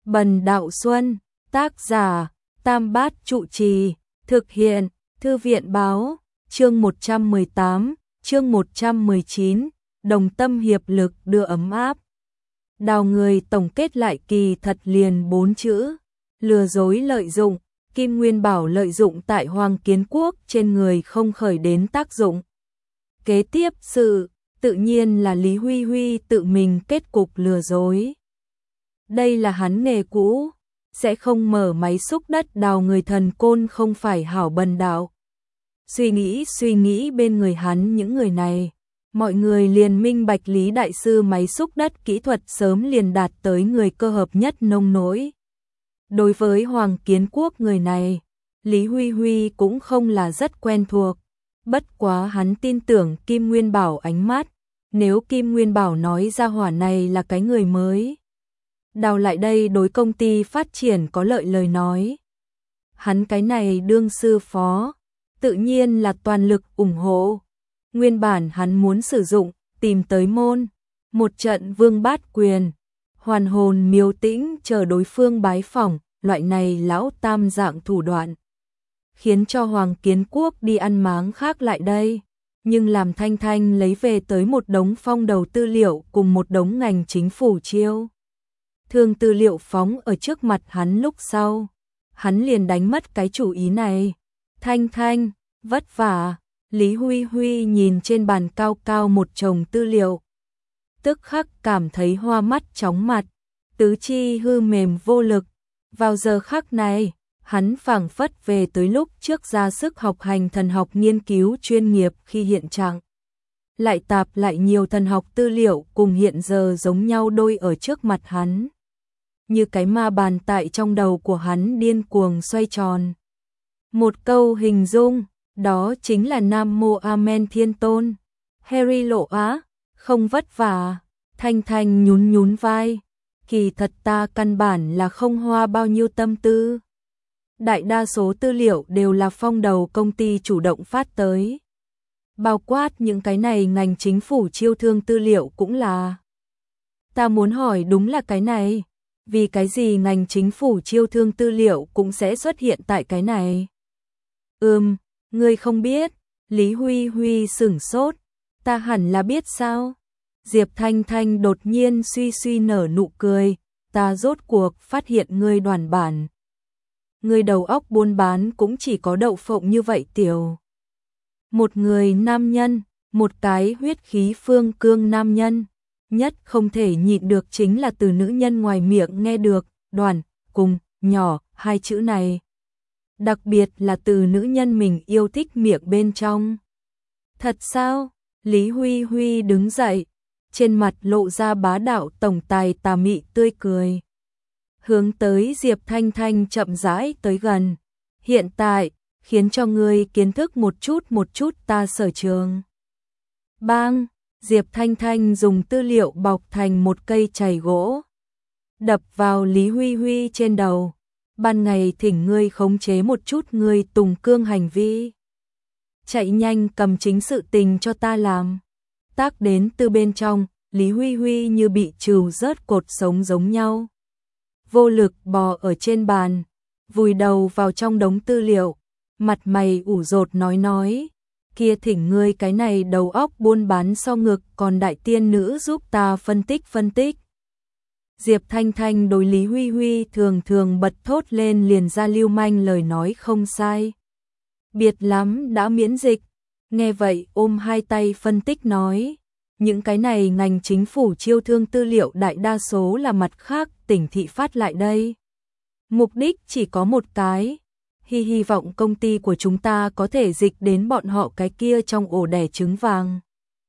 Bần Đạo Xuân, tác giả, Tam Bát Trụ Trì, thực hiện, Thư viện báo, chương 118, chương 119, đồng tâm hiệp lực đưa ấm áp. Đào người tổng kết lại kỳ thật liền 4 chữ, lừa dối lợi dụng, Kim Nguyên Bảo lợi dụng tại Hoàng Kiến Quốc trên người không khởi đến tác dụng. Kế tiếp sự, tự nhiên là Lý Huy Huy tự mình kết cục lừa dối. Đây là hắn nghề cũ, sẽ không mở máy xúc đất đào người thần côn không phải hảo Bần Đạo. Suy nghĩ bên người hắn những người này, mọi người liền minh bạch Lý Đại Sư máy xúc đất kỹ thuật sớm liền đạt tới người cơ hợp nhất nông nỗi. Đối với Hoàng Kiến Quốc người này, Lý Huy Huy cũng không là rất quen thuộc, bất quá hắn tin tưởng Kim Nguyên Bảo ánh mắt, nếu Kim Nguyên Bảo nói ra hỏa này là cái người mới đào lại đây đối công ty phát triển có lợi lời nói. Hắn cái này đương sư phó, tự nhiên là toàn lực ủng hộ. Nguyên bản hắn muốn sử dụng, tìm tới môn, một trận vương bát quyền, hoàn hồn miếu tĩnh chờ đối phương bái phỏng, loại này lão tam dạng thủ đoạn. Khiến cho Hoàng Kiến Quốc đi ăn máng khác lại đây, nhưng làm Thanh Thanh lấy về tới một đống phong đầu tư liệu cùng một đống ngành chính phủ chiêu. Thương tư liệu phóng ở trước mặt hắn lúc sau, hắn liền đánh mất cái chủ ý này. Thanh Thanh, vất vả, Lý Huy Huy nhìn trên bàn cao cao một chồng tư liệu. Tức khắc cảm thấy hoa mắt chóng mặt, tứ chi hư mềm vô lực. Vào giờ khắc này, hắn phảng phất về tới lúc trước ra sức học hành thần học nghiên cứu chuyên nghiệp khi hiện trạng. Lại tạp lại nhiều thần học tư liệu cùng hiện giờ giống nhau đôi ở trước mặt hắn. Như cái ma bàn tại trong đầu của hắn điên cuồng xoay tròn. Một câu hình dung, đó chính là Nam Mô Amen Thiên Tôn. Harry lộ á, không vất vả, Thanh Thanh nhún vai. Kỳ thật ta căn bản là không hoa bao nhiêu tâm tư. Đại đa số tư liệu đều là phong đầu công ty chủ động phát tới. Bao quát những cái này ngành chính phủ chiêu thương tư liệu cũng là. Ta muốn hỏi đúng là cái này. Vì cái gì ngành chính phủ chiêu thương tư liệu cũng sẽ xuất hiện tại cái này? Ngươi không biết. Lý Huy Huy sửng sốt. Ta hẳn là biết sao? Diệp Thanh Thanh đột nhiên suy nở nụ cười. Ta rốt cuộc phát hiện ngươi đoàn bản. Ngươi đầu óc buôn bán cũng chỉ có đậu phộng như vậy tiểu. Một người nam nhân, một cái huyết khí phương cương nam nhân. Nhất không thể nhịn được chính là từ nữ nhân ngoài miệng nghe được, đoàn, cùng, nhỏ, hai chữ này. Đặc biệt là từ nữ nhân mình yêu thích miệng bên trong. Thật sao? Lý Huy Huy đứng dậy, trên mặt lộ ra bá đạo tổng tài tà mị tươi cười. Hướng tới Diệp Thanh Thanh chậm rãi tới gần. Hiện tại, khiến cho ngươi kiến thức một chút ta sở trường. Bang! Diệp Thanh Thanh dùng tư liệu bọc thành một cây chày gỗ. Đập vào Lý Huy Huy trên đầu. Ban ngày thỉnh ngươi khống chế một chút ngươi tùng cương hành vi. Chạy nhanh cầm chính sự tình cho ta làm. Tác đến từ bên trong, Lý Huy Huy như bị trừ rớt cột sống giống nhau. Vô lực bò ở trên bàn, vùi đầu vào trong đống tư liệu. Mặt mày ủ rột nói. Kia thỉnh ngươi cái này đầu óc buôn bán so ngực còn đại tiên nữ giúp ta phân tích. Diệp Thanh Thanh đối Lý Huy Huy thường bật thốt lên liền ra lưu manh lời nói không sai. Biệt lắm đã miễn dịch. Nghe vậy ôm hai tay phân tích nói. Những cái này ngành chính phủ chiêu thương tư liệu đại đa số là mặt khác tỉnh thị phát lại đây. Mục đích chỉ có một cái. Hy vọng công ty của chúng ta có thể dịch đến bọn họ cái kia trong ổ đẻ trứng vàng.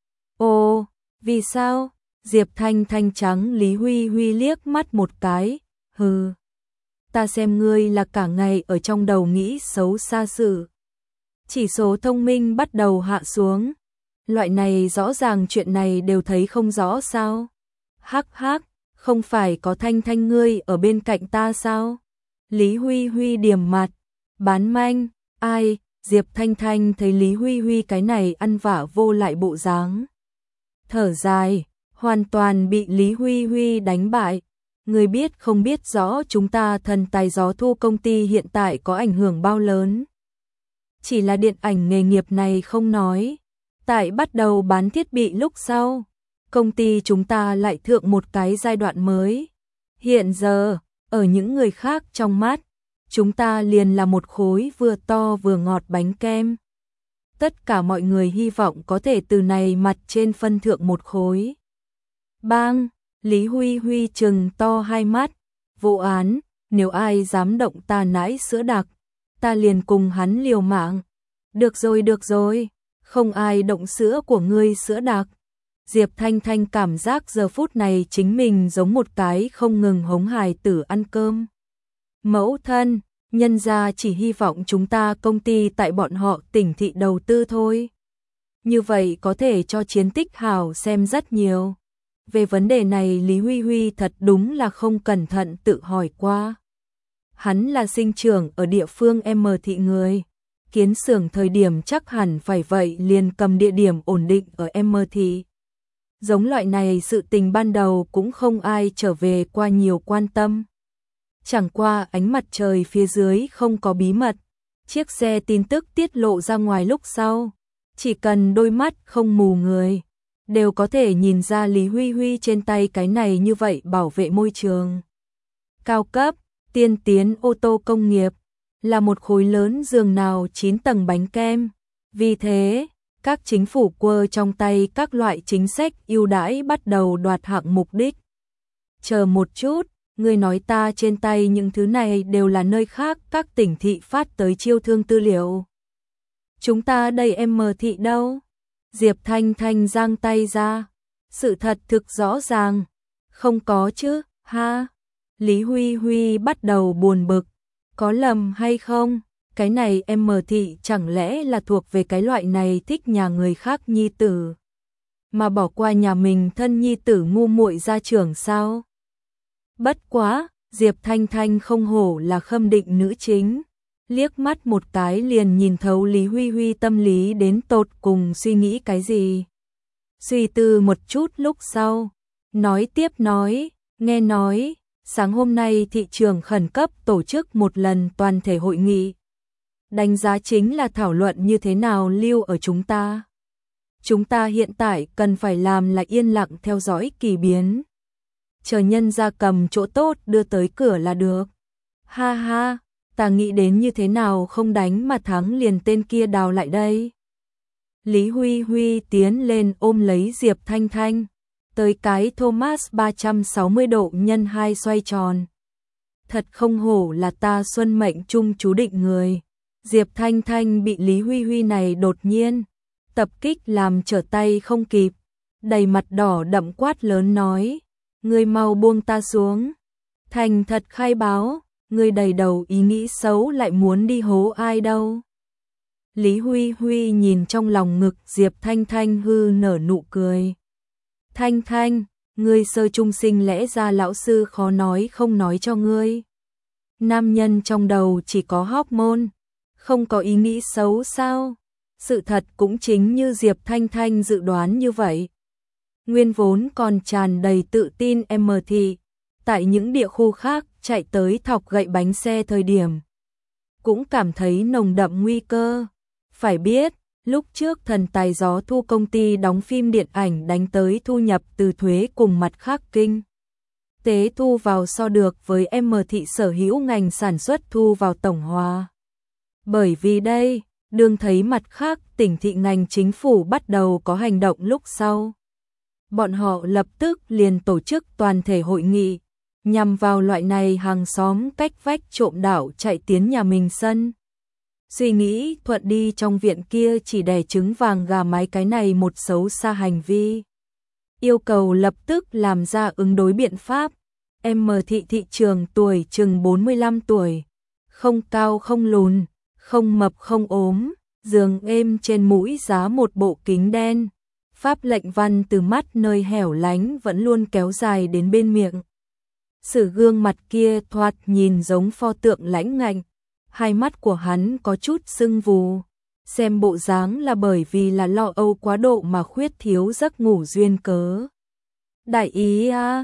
Ồ, vì sao? Diệp Thanh Thanh trắng Lý Huy Huy liếc mắt một cái. Hừ, ta xem ngươi là cả ngày ở trong đầu nghĩ xấu xa sự. Chỉ số thông minh bắt đầu hạ xuống. Loại này rõ ràng chuyện này đều thấy không rõ sao? Hắc, không phải có Thanh Thanh ngươi ở bên cạnh ta sao? Lý Huy Huy điềm mặt. Bán manh, ai? Diệp Thanh Thanh thấy Lý Huy Huy cái này ăn vả vô lại bộ dáng. Thở dài, hoàn toàn bị Lý Huy Huy đánh bại. Người biết không biết rõ chúng ta Thần Tài Gió Thu công ty hiện tại có ảnh hưởng bao lớn. Chỉ là điện ảnh nghề nghiệp này không nói. Tại bắt đầu bán thiết bị lúc sau, công ty chúng ta lại thượng một cái giai đoạn mới. Hiện giờ, ở những người khác trong mắt, chúng ta liền là một khối vừa to vừa ngọt bánh kem. Tất cả mọi người hy vọng có thể từ này mặt trên phân thượng một khối. Bang, Lý Huy Huy trừng to hai mắt, vô án, nếu ai dám động ta nãi sữa đặc, ta liền cùng hắn liều mạng. Được rồi, không ai động sữa của ngươi sữa đặc. Diệp Thanh Thanh cảm giác giờ phút này chính mình giống một cái không ngừng hống hài tử ăn cơm. Mẫu thân, nhân gia chỉ hy vọng chúng ta công ty tại bọn họ tỉnh thị đầu tư thôi. Như vậy có thể cho chiến tích hảo xem rất nhiều. Về vấn đề này Lý Huy Huy thật đúng là không cẩn thận tự hỏi qua. Hắn là sinh trưởng ở địa phương M thị người. Kiến xưởng thời điểm chắc hẳn phải vậy liền cầm địa điểm ổn định ở M thị. Giống loại này sự tình ban đầu cũng không ai trở về qua nhiều quan tâm. Chẳng qua ánh mặt trời phía dưới không có bí mật. Chiếc xe tin tức tiết lộ ra ngoài lúc sau. Chỉ cần đôi mắt không mù người, đều có thể nhìn ra Lý Huy Huy trên tay cái này như vậy bảo vệ môi trường. Cao cấp, tiên tiến ô tô công nghiệp, là một khối lớn giường nào 9 tầng bánh kem. Vì thế, các chính phủ quơ trong tay các loại chính sách ưu đãi bắt đầu đoạt hạng mục đích. Chờ một chút, người nói ta trên tay những thứ này đều là nơi khác các tỉnh thị phát tới chiêu thương tư liệu. Chúng ta đây M thị đâu? Diệp Thanh Thanh giang tay ra. Sự thật thực rõ ràng. Không có chứ, ha? Lý Huy Huy bắt đầu buồn bực. Có lầm hay không? Cái này M thị chẳng lẽ là thuộc về cái loại này thích nhà người khác nhi tử, mà bỏ qua nhà mình thân nhi tử ngu muội gia trưởng sao? Bất quá, Diệp Thanh Thanh không hổ là Khâm Định nữ chính. Liếc mắt một cái liền nhìn thấu Lý Huy Huy tâm lý đến tột cùng suy nghĩ cái gì. Suy tư một chút lúc sau, nói tiếp nói, nghe nói, sáng hôm nay thị trường khẩn cấp tổ chức một lần toàn thể hội nghị. Đánh giá chính là thảo luận như thế nào lưu ở chúng ta. Chúng ta hiện tại cần phải làm là yên lặng theo dõi kỳ biến. Chờ nhân gia cầm chỗ tốt đưa tới cửa là được. Ha ha, ta nghĩ đến như thế nào không đánh mà thắng liền tên kia đào lại đây. Lý Huy Huy tiến lên ôm lấy Diệp Thanh Thanh. Tới cái Thomas 360 độ nhân 2 xoay tròn. Thật không hổ là ta xuân mệnh chung chú định người. Diệp Thanh Thanh bị Lý Huy Huy này đột nhiên tập kích làm trở tay không kịp. Đầy mặt đỏ đậm quát lớn nói. Ngươi mau buông ta xuống. Thành thật khai báo. Ngươi đầy đầu ý nghĩ xấu lại muốn đi hố ai đâu. Lý Huy Huy nhìn trong lòng ngực Diệp Thanh Thanh hư nở nụ cười. Thanh Thanh, ngươi sơ trung sinh lẽ ra lão sư khó nói không nói cho ngươi. Nam nhân trong đầu chỉ có hormone, không có ý nghĩ xấu sao? Sự thật cũng chính như Diệp Thanh Thanh dự đoán như vậy. Nguyên vốn còn tràn đầy tự tin M thị, tại những địa khu khác chạy tới thọc gậy bánh xe thời điểm, cũng cảm thấy nồng đậm nguy cơ. Phải biết, lúc trước Thần Tài Gió Thu công ty đóng phim điện ảnh đánh tới thu nhập từ thuế cùng mặt khác kinh tế thu vào so được với M thị sở hữu ngành sản xuất thu vào tổng hòa. Bởi vì đây, đương thấy mặt khác tỉnh thị ngành chính phủ bắt đầu có hành động lúc sau. Bọn họ lập tức liền tổ chức toàn thể hội nghị, nhằm vào loại này hàng xóm cách vách trộm đạo chạy tiến nhà mình sân. Suy nghĩ thuận đi trong viện kia chỉ đẻ trứng vàng gà mái cái này một xấu xa hành vi. Yêu cầu lập tức làm ra ứng đối biện pháp. M thị thị trường tuổi chừng 45 tuổi. Không cao không lùn, không mập không ốm, giường êm trên mũi giá một bộ kính đen. Pháp lệnh văn từ mắt nơi hẻo lánh vẫn luôn kéo dài đến bên miệng. Sử gương mặt kia thoạt nhìn giống pho tượng lãnh ngạnh. Hai mắt của hắn có chút sưng vù, xem bộ dáng là bởi vì là lo âu quá độ mà khuyết thiếu giấc ngủ duyên cớ. Đại ý à,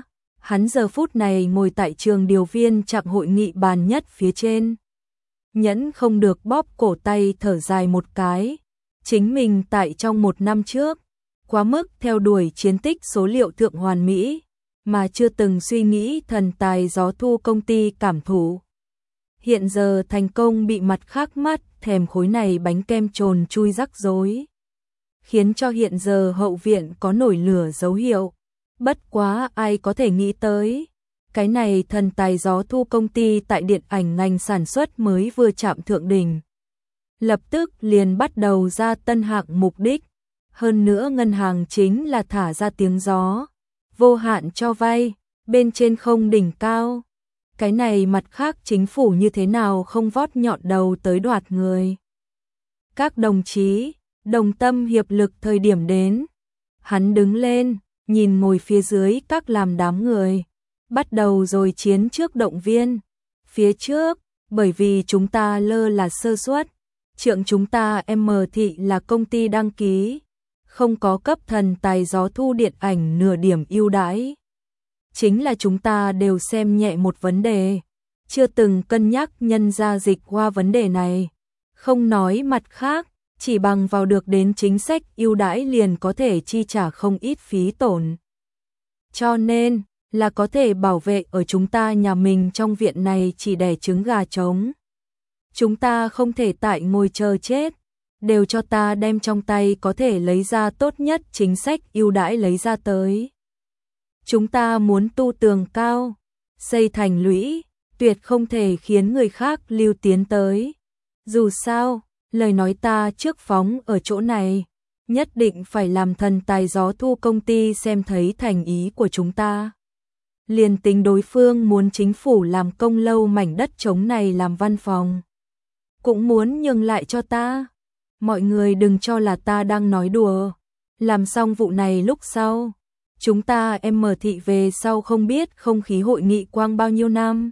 Hắn giờ phút này ngồi tại trường điều viên chặng hội nghị bàn nhất phía trên. Nhẫn không được bóp cổ tay thở dài một cái. Chính mình tại trong 1 năm trước, quá mức theo đuổi chiến tích số liệu thượng hoàn mỹ, mà chưa từng suy nghĩ thần tài gió thu công ty cảm thụ. Hiện giờ thành công bị mặt khác mắt thèm khối này bánh kem trồn chui rắc rối, khiến cho hiện giờ hậu viện có nổi lửa dấu hiệu. Bất quá ai có thể nghĩ tới, cái này thần tài gió thu công ty tại điện ảnh ngành sản xuất mới vừa chạm thượng đỉnh, lập tức liền bắt đầu ra tân hạng mục đích, hơn nữa ngân hàng chính là thả ra tiếng gió, vô hạn cho vay, bên trên không đỉnh cao. Cái này mặt khác chính phủ như thế nào không vót nhọn đầu tới đoạt người. Các đồng chí, đồng tâm hiệp lực thời điểm đến. Hắn đứng lên, nhìn ngồi phía dưới các làm đám người. Bắt đầu rồi chiến trước động viên. Phía trước, bởi vì chúng ta lơ là sơ suất. Trượng chúng ta M thị là công ty đăng ký. Không có cấp thần tài gió thu điện ảnh nửa điểm ưu đãi. Chính là chúng ta đều xem nhẹ một vấn đề, chưa từng cân nhắc nhân ra dịch qua vấn đề này. Không nói mặt khác, chỉ bằng vào được đến chính sách ưu đãi liền có thể chi trả không ít phí tổn. Cho nên, là có thể bảo vệ ở chúng ta nhà mình trong viện này chỉ đẻ trứng gà trống. Chúng ta không thể tại ngồi chờ chết, đều cho ta đem trong tay có thể lấy ra tốt nhất chính sách ưu đãi lấy ra tới. Chúng ta muốn tu tường cao, xây thành lũy, tuyệt không thể khiến người khác lưu tiến tới. Dù sao, lời nói ta trước phóng ở chỗ này, nhất định phải làm thần tài gió thu công ty xem thấy thành ý của chúng ta. Liền tính đối phương muốn chính phủ làm công lâu mảnh đất trống này làm văn phòng, cũng muốn nhường lại cho ta. Mọi người đừng cho là ta đang nói đùa. Làm xong vụ này lúc sau, chúng ta M thị về sau không biết không khí hội nghị quang bao nhiêu năm.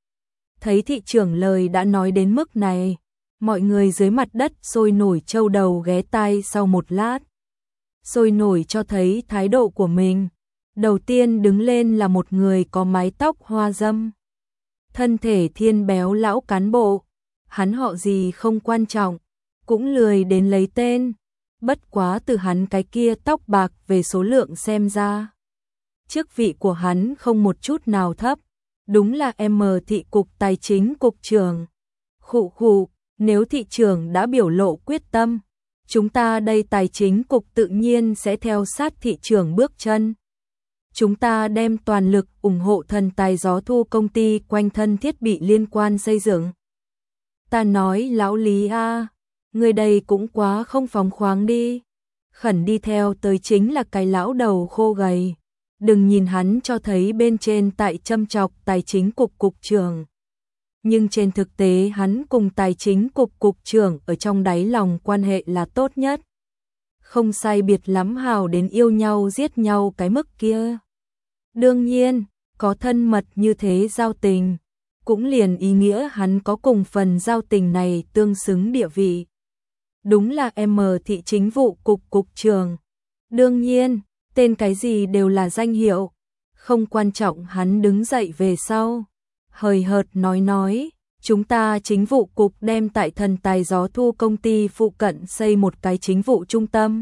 Thấy thị trưởng lời đã nói đến mức này, mọi người dưới mặt đất sôi nổi trâu đầu ghé tai sau một lát. Sôi nổi cho thấy thái độ của mình. Đầu tiên đứng lên là một người có mái tóc hoa dâm. Thân thể thiên béo lão cán bộ. Hắn họ gì không quan trọng, cũng lười đến lấy tên. Bất quá từ hắn cái kia tóc bạc về số lượng xem ra, chức vị của hắn không một chút nào thấp, đúng là M thị cục tài chính cục trưởng. Khụ khụ, nếu thị trưởng đã biểu lộ quyết tâm, chúng ta đây tài chính cục tự nhiên sẽ theo sát thị trưởng bước chân. Chúng ta đem toàn lực ủng hộ thần tài gió thu công ty quanh thân thiết bị liên quan xây dựng. Ta nói lão Lý a, người đây cũng quá không phóng khoáng đi. Khẩn đi theo tới chính là cái lão đầu khô gầy. Đừng nhìn hắn cho thấy bên trên tại châm chọc tài chính cục cục trưởng. Nhưng trên thực tế hắn cùng tài chính cục cục trưởng ở trong đáy lòng quan hệ là tốt nhất. Không sai biệt lắm hào đến yêu nhau giết nhau cái mức kia. Đương nhiên, có thân mật như thế giao tình, cũng liền ý nghĩa hắn có cùng phần giao tình này tương xứng địa vị. Đúng là M thị chính vụ cục cục trưởng. Đương nhiên, tên cái gì đều là danh hiệu. Không quan trọng. Hắn đứng dậy về sau, hời hợt nói, chúng ta chính vụ cục đem tại thần tài gió thu công ty phụ cận xây một cái chính vụ trung tâm.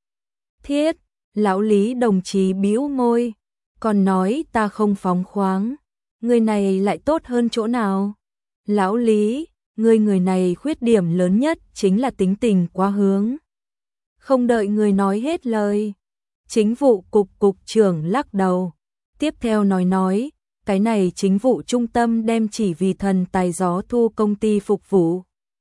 Thiết, lão Lý đồng chí bĩu môi, còn nói ta không phóng khoáng. Người này lại tốt hơn chỗ nào? Lão Lý, người này khuyết điểm lớn nhất chính là tính tình quá hướng. Không đợi người nói hết lời, chính vụ cục cục trưởng lắc đầu, tiếp theo nói, cái này chính vụ trung tâm đem chỉ vì thần tài gió thu công ty phục vụ.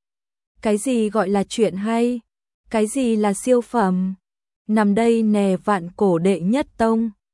Cái gì gọi là chuyện hay? Cái gì là siêu phẩm? Nằm đây nè vạn cổ đệ nhất tông,